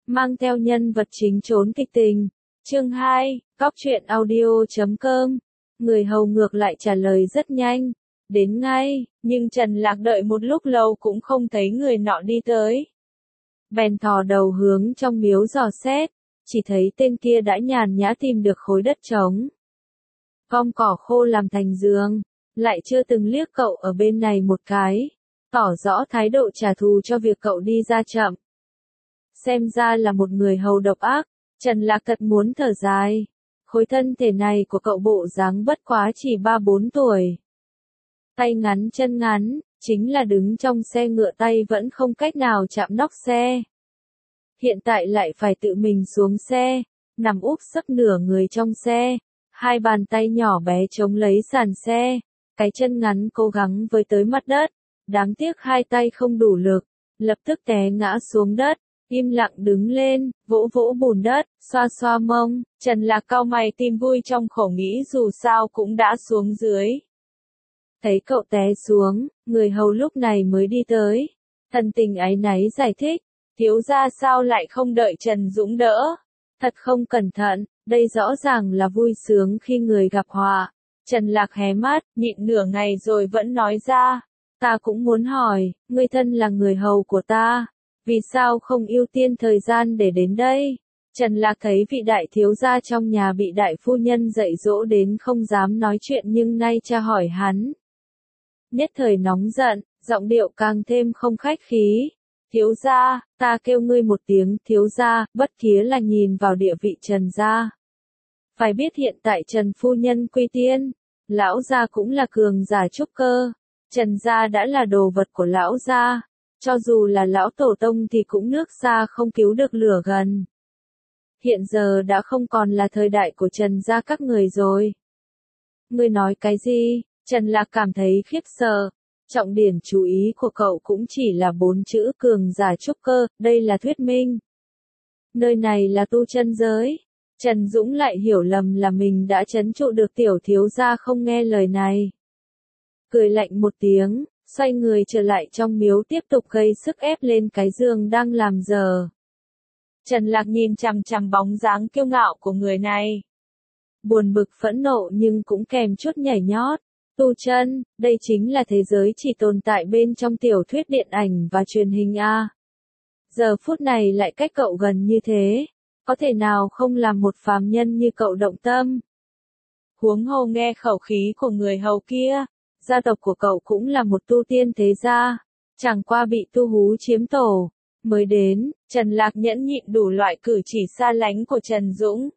mang theo nhân vật chính trốn kịch tình. Chương 2, Góc truyện audio.com. Người hầu ngược lại trả lời rất nhanh, đến ngay, nhưng Trần Lạc đợi một lúc lâu cũng không thấy người nọ đi tới. Bèn thò đầu hướng trong miếu dò xét, chỉ thấy tên kia đã nhàn nhã tìm được khối đất trống. Gom cỏ khô làm thành giường, lại chưa từng liếc cậu ở bên này một cái, tỏ rõ thái độ trả thù cho việc cậu đi ra chậm. Xem ra là một người hầu độc ác, Trần Lạc thật muốn thở dài. Khối thân thể này của cậu bộ dáng bất quá chỉ 3-4 tuổi. Tay ngắn chân ngắn, chính là đứng trong xe ngựa tay vẫn không cách nào chạm nóc xe. Hiện tại lại phải tự mình xuống xe, nằm úp sấp nửa người trong xe, hai bàn tay nhỏ bé chống lấy sàn xe, cái chân ngắn cố gắng với tới mặt đất, đáng tiếc hai tay không đủ lực, lập tức té ngã xuống đất. Im lặng đứng lên, vỗ vỗ bùn đất, xoa xoa mông, Trần Lạc cau mày tìm vui trong khổ nghĩ dù sao cũng đã xuống dưới. Thấy cậu té xuống, người hầu lúc này mới đi tới. Thần tình áy náy giải thích, thiếu gia sao lại không đợi Trần Dũng đỡ. Thật không cẩn thận, đây rõ ràng là vui sướng khi người gặp họa. Trần Lạc hé mắt, nhịn nửa ngày rồi vẫn nói ra. Ta cũng muốn hỏi, ngươi thân là người hầu của ta. Vì sao không ưu tiên thời gian để đến đây? Trần Lạc thấy vị đại thiếu gia trong nhà bị đại phu nhân dạy dỗ đến không dám nói chuyện nhưng nay cha hỏi hắn. Nhất thời nóng giận, giọng điệu càng thêm không khách khí. Thiếu gia, ta kêu ngươi một tiếng thiếu gia, bất kía là nhìn vào địa vị Trần gia. Phải biết hiện tại Trần phu nhân quy tiên, lão gia cũng là cường giả trúc cơ. Trần gia đã là đồ vật của lão gia. Cho dù là lão tổ tông thì cũng nước xa không cứu được lửa gần. Hiện giờ đã không còn là thời đại của Trần gia các người rồi. Ngươi nói cái gì? Trần Lạc cảm thấy khiếp sợ. Trọng điểm chú ý của cậu cũng chỉ là 4 chữ cường giả trúc cơ, đây là thuyết minh. Nơi này là tu chân giới. Trần Dũng lại hiểu lầm là mình đã trấn trụ được tiểu thiếu gia không nghe lời này. Cười lạnh một tiếng. Xoay người trở lại trong miếu tiếp tục gây sức ép lên cái giường đang làm giờ. Trần Lạc nhìn chằm chằm bóng dáng kiêu ngạo của người này. Buồn bực phẫn nộ nhưng cũng kèm chút nhảy nhót. Tu chân, đây chính là thế giới chỉ tồn tại bên trong tiểu thuyết điện ảnh và truyền hình A. Giờ phút này lại cách cậu gần như thế. Có thể nào không làm một phàm nhân như cậu động tâm? Huống hồ nghe khẩu khí của người hầu kia. Gia tộc của cậu cũng là một tu tiên thế gia, chẳng qua bị tu hú chiếm tổ. Mới đến, Trần Lạc nhẫn nhịn đủ loại cử chỉ xa lánh của Trần Dũng.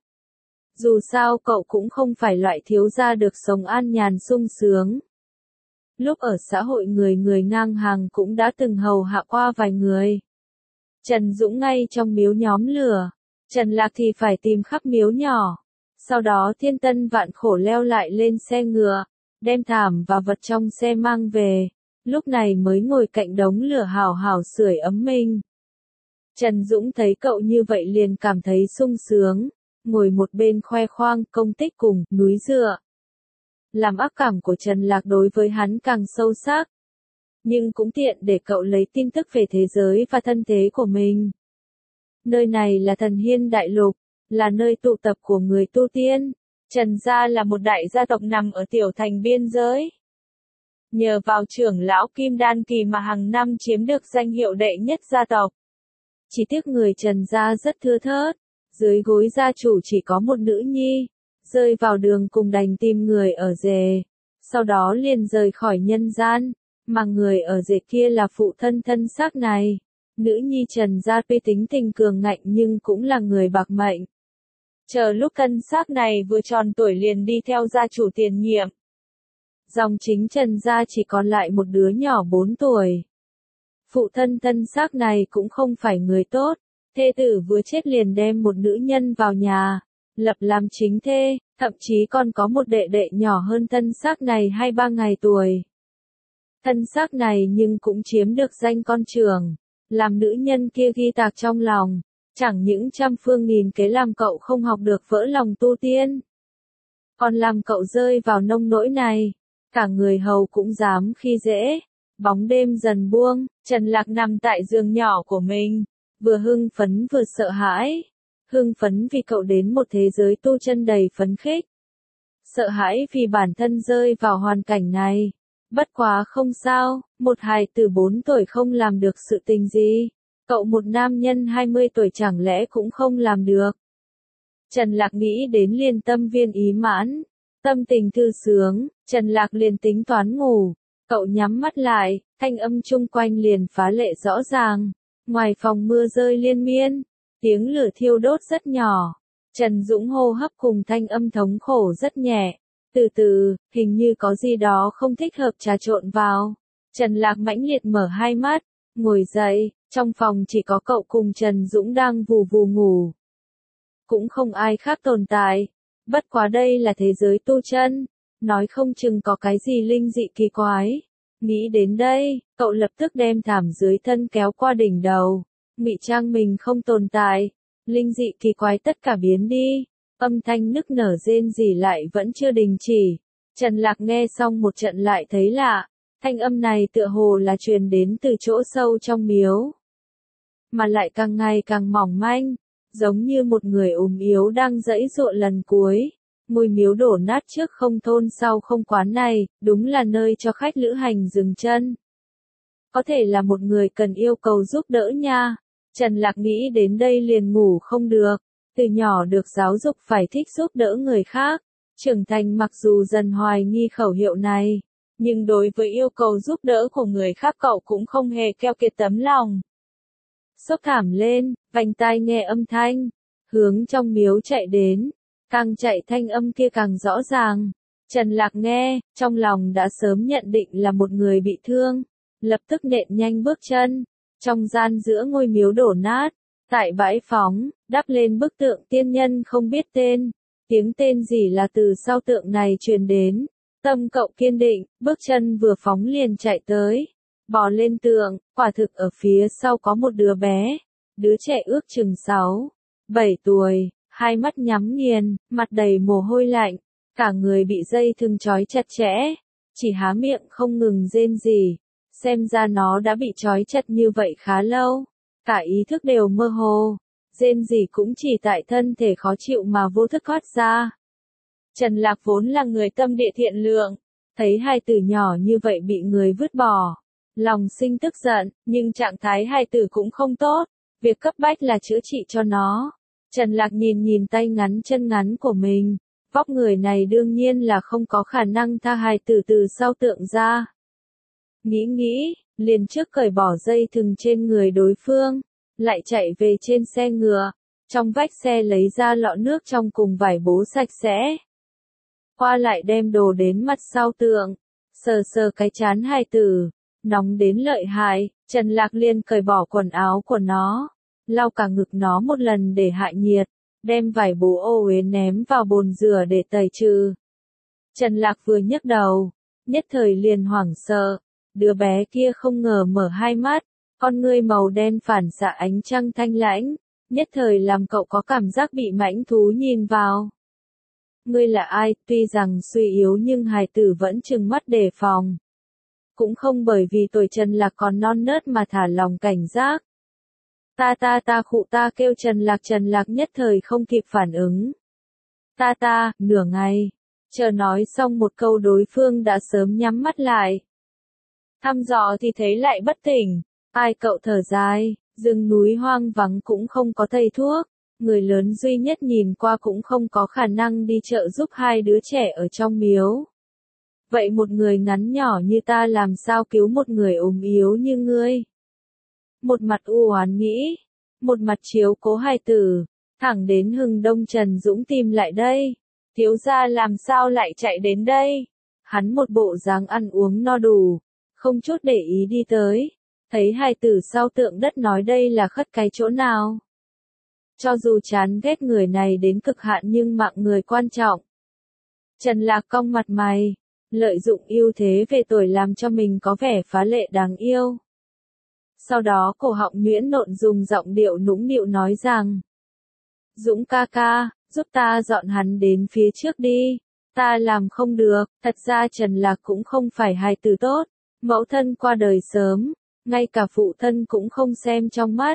Dù sao cậu cũng không phải loại thiếu gia được sống an nhàn sung sướng. Lúc ở xã hội người người ngang hàng cũng đã từng hầu hạ qua vài người. Trần Dũng ngay trong miếu nhóm lửa, Trần Lạc thì phải tìm khắp miếu nhỏ. Sau đó thiên tân vạn khổ leo lại lên xe ngựa. Đem thảm và vật trong xe mang về, lúc này mới ngồi cạnh đống lửa hào hào sưởi ấm mình. Trần Dũng thấy cậu như vậy liền cảm thấy sung sướng, ngồi một bên khoe khoang công tích cùng núi dựa. Làm ác cảm của Trần Lạc đối với hắn càng sâu sắc, nhưng cũng tiện để cậu lấy tin tức về thế giới và thân thế của mình. Nơi này là Thần Hiên Đại Lục, là nơi tụ tập của người tu tiên. Trần gia là một đại gia tộc nằm ở tiểu thành biên giới. Nhờ vào trưởng lão Kim Đan Kỳ mà hàng năm chiếm được danh hiệu đệ nhất gia tộc. Chỉ tiếc người Trần gia rất thưa thớt, dưới gối gia chủ chỉ có một nữ nhi, rơi vào đường cùng đành tìm người ở rể, sau đó liền rời khỏi nhân gian, mà người ở rể kia là phụ thân thân xác này. Nữ nhi Trần gia tuy tính tình cường ngạnh nhưng cũng là người bạc mệnh. Chờ lúc thân xác này vừa tròn tuổi liền đi theo gia chủ tiền nhiệm. Dòng chính Trần gia chỉ còn lại một đứa nhỏ 4 tuổi. Phụ thân thân xác này cũng không phải người tốt, thê tử vừa chết liền đem một nữ nhân vào nhà, lập làm chính thê, thậm chí còn có một đệ đệ nhỏ hơn thân xác này 2-3 ngày tuổi. Thân xác này nhưng cũng chiếm được danh con trưởng, làm nữ nhân kia ghi tạc trong lòng. Chẳng những trăm phương nghìn kế làm cậu không học được vỡ lòng tu tiên, còn làm cậu rơi vào nông nỗi này, cả người hầu cũng dám khi dễ. Bóng đêm dần buông, Trần Lạc nằm tại giường nhỏ của mình, vừa hưng phấn vừa sợ hãi. Hưng phấn vì cậu đến một thế giới tu chân đầy phấn khích. Sợ hãi vì bản thân rơi vào hoàn cảnh này. Bất quá không sao, một hài tử 4 tuổi không làm được sự tình gì. Cậu một nam nhân 20 tuổi chẳng lẽ cũng không làm được. Trần Lạc nghĩ đến liền tâm viên ý mãn. Tâm tình thư sướng, Trần Lạc liền tính toán ngủ. Cậu nhắm mắt lại, thanh âm chung quanh liền phá lệ rõ ràng. Ngoài phòng mưa rơi liên miên, tiếng lửa thiêu đốt rất nhỏ. Trần Dũng hô hấp cùng thanh âm thống khổ rất nhẹ. Từ từ, hình như có gì đó không thích hợp trà trộn vào. Trần Lạc mãnh liệt mở hai mắt, ngồi dậy, trong phòng chỉ có cậu cùng Trần Dũng đang vù vù ngủ. Cũng không ai khác tồn tại. Bất quá đây là thế giới tu chân, nói không chừng có cái gì linh dị kỳ quái. Nghĩ đến đây, cậu lập tức đem thảm dưới thân kéo qua đỉnh đầu, ngụy trang mình không tồn tại. Linh dị kỳ quái tất cả biến đi, âm thanh nức nở rên rỉ lại vẫn chưa đình chỉ. Trần Lạc nghe xong một trận lại thấy lạ, thanh âm này tựa hồ là truyền đến từ chỗ sâu trong miếu, mà lại càng ngày càng mỏng manh, giống như một người ốm yếu đang giãy giụa lần cuối. Ngôi miếu đổ nát trước không thôn sau không quán này, đúng là nơi cho khách lữ hành dừng chân. Có thể là một người cần yêu cầu giúp đỡ nha. Trần Lạc nghĩ đến đây liền ngủ không được. Từ nhỏ được giáo dục phải thích giúp đỡ người khác. Trưởng thành mặc dù dần hoài nghi khẩu hiệu này, nhưng đối với yêu cầu giúp đỡ của người khác cậu cũng không hề keo kiệt tấm lòng. Xốc thảm lên, vành tai nghe âm thanh, hướng trong miếu chạy đến. Càng chạy thanh âm kia càng rõ ràng. Trần Lạc nghe, trong lòng đã sớm nhận định là một người bị thương. Lập tức nện nhanh bước chân. Trong gian giữa ngôi miếu đổ nát, tại bãi phóng, đắp lên bức tượng tiên nhân không biết tên. Tiếng tên gì là từ sau tượng này truyền đến. Tâm cậu kiên định, bước chân vừa phóng liền chạy tới. Bò lên tượng, quả thực ở phía sau có một đứa bé. Đứa trẻ ước chừng 6, 7 tuổi. Hai mắt nhắm nghiền, mặt đầy mồ hôi lạnh, cả người bị dây thừng trói chặt chẽ, chỉ há miệng không ngừng rên rỉ. Xem ra nó đã bị trói chặt như vậy khá lâu, cả ý thức đều mơ hồ, rên rỉ cũng chỉ tại thân thể khó chịu mà vô thức thoát ra. Trần Lạc vốn là người tâm địa thiện lượng, thấy hai tử nhỏ như vậy bị người vứt bỏ, lòng sinh tức giận, nhưng trạng thái hai tử cũng không tốt, việc cấp bách là chữa trị cho nó. Trần Lạc nhìn tay ngắn chân ngắn của mình, vóc người này đương nhiên là không có khả năng tha hài tử từ sau tượng ra. Nghĩ, liền trước cởi bỏ dây thừng trên người đối phương, lại chạy về trên xe ngựa, trong vách xe lấy ra lọ nước trong cùng vải bố sạch sẽ. Qua lại đem đồ đến mặt sau tượng, sờ cái trán hài tử, nóng đến lợi hại, Trần Lạc liền cởi bỏ quần áo của nó. Lau cả ngực nó một lần để hạ nhiệt, đem vải bố ô uế ném vào bồn rửa để tẩy trừ. Trần Lạc vừa nhấc đầu, nhất thời liền hoảng sợ, đứa bé kia không ngờ mở hai mắt, con ngươi màu đen phản xạ ánh trăng thanh lãnh, nhất thời làm cậu có cảm giác bị mãnh thú nhìn vào. Ngươi là ai? Tuy rằng suy yếu nhưng hài tử vẫn trừng mắt đề phòng. Cũng không bởi vì tuổi Trần Lạc còn non nớt mà thả lòng cảnh giác. Ta khụ ta kêu Trần Lạc nhất thời không kịp phản ứng. Nửa ngày, chờ nói xong một câu đối phương đã sớm nhắm mắt lại. Thăm dò thì thấy lại bất tỉnh, ai cậu thở dài, rừng núi hoang vắng cũng không có thầy thuốc, người lớn duy nhất nhìn qua cũng không có khả năng đi chợ giúp hai đứa trẻ ở trong miếu. Vậy một người ngắn nhỏ như ta làm sao cứu một người ốm yếu như ngươi? Một mặt u oán nghĩ, một mặt chiếu cố hài tử, thẳng đến Hừng Đông Trần Dũng tìm lại đây. Thiếu gia làm sao lại chạy đến đây? Hắn một bộ dáng ăn uống no đủ, không chút để ý đi tới, thấy hài tử sau tượng đất nói đây là khất cái chỗ nào. Cho dù chán ghét người này đến cực hạn nhưng mạng người quan trọng. Trần Lạc cong mặt mày, lợi dụng ưu thế về tuổi làm cho mình có vẻ phá lệ đáng yêu. Sau đó cổ họng nhuyễn nộn dùng giọng điệu nũng nịu nói rằng: Dũng ca ca, giúp ta dọn hắn đến phía trước đi, ta làm không được. Thật ra Trần Lạc cũng không phải hài tử tốt, mẫu thân qua đời sớm, ngay cả phụ thân cũng không xem trong mắt,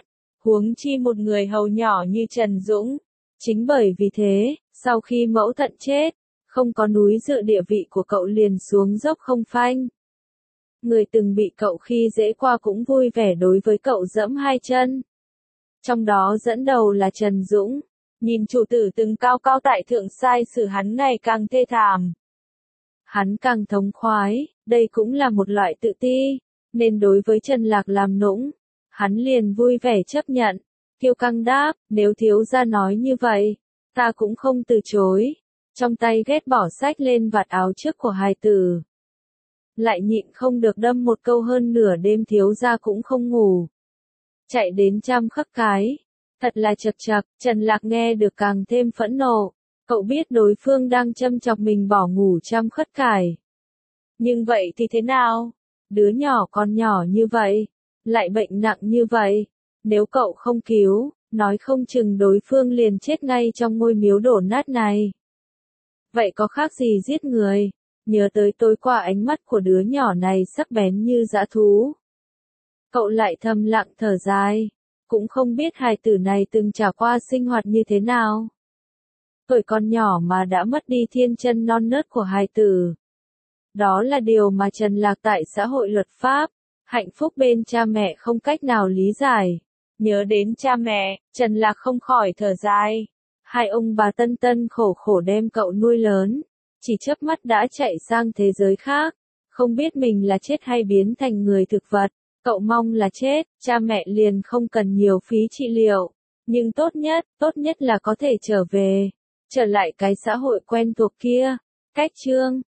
huống chi một người hầu nhỏ như Trần Dũng. Chính bởi vì thế, sau khi mẫu thân chết, không có núi dựa địa vị của cậu liền xuống dốc không phanh. Người từng bị cậu khi dễ qua cũng vui vẻ đối với cậu giẫm hai chân. Trong đó dẫn đầu là Trần Dũng, nhìn chủ tử từng cao cao tại thượng sai xử hắn ngày càng thê thảm. Hắn càng thống khoái, đây cũng là một loại tự ti, nên đối với Trần Lạc làm nũng, hắn liền vui vẻ chấp nhận, kiêu căng đáp, nếu thiếu gia nói như vậy, ta cũng không từ chối, trong tay ghét bỏ sách lên vạt áo trước của hài tử. Lại nhịn không được đâm một câu hơn nửa đêm thiếu gia cũng không ngủ. Chạy đến chăm khắc cái. Thật là chật chật, Trần Lạc nghe được càng thêm phẫn nộ. Cậu biết đối phương đang châm chọc mình bỏ ngủ chăm khất cải. Nhưng vậy thì thế nào? Đứa nhỏ còn nhỏ như vậy, lại bệnh nặng như vậy. Nếu cậu không cứu, nói không chừng đối phương liền chết ngay trong ngôi miếu đổ nát này. Vậy có khác gì giết người? Nhớ tới tối qua ánh mắt của đứa nhỏ này sắc bén như dã thú. Cậu lại thầm lặng thở dài, cũng không biết hài tử này từng trải qua sinh hoạt như thế nào. Tuổi còn nhỏ mà đã mất đi thiên chân non nớt của hài tử. Đó là điều mà Trần Lạc tại xã hội luật pháp, hạnh phúc bên cha mẹ không cách nào lý giải. Nhớ đến cha mẹ, Trần Lạc không khỏi thở dài. Hai ông bà Tân Tân khổ khổ đem cậu nuôi lớn, chỉ chớp mắt đã chạy sang thế giới khác, không biết mình là chết hay biến thành người thực vật. Cậu mong là chết, cha mẹ liền không cần nhiều phí trị liệu, nhưng tốt nhất là có thể trở về, trở lại cái xã hội quen thuộc kia. Cách chương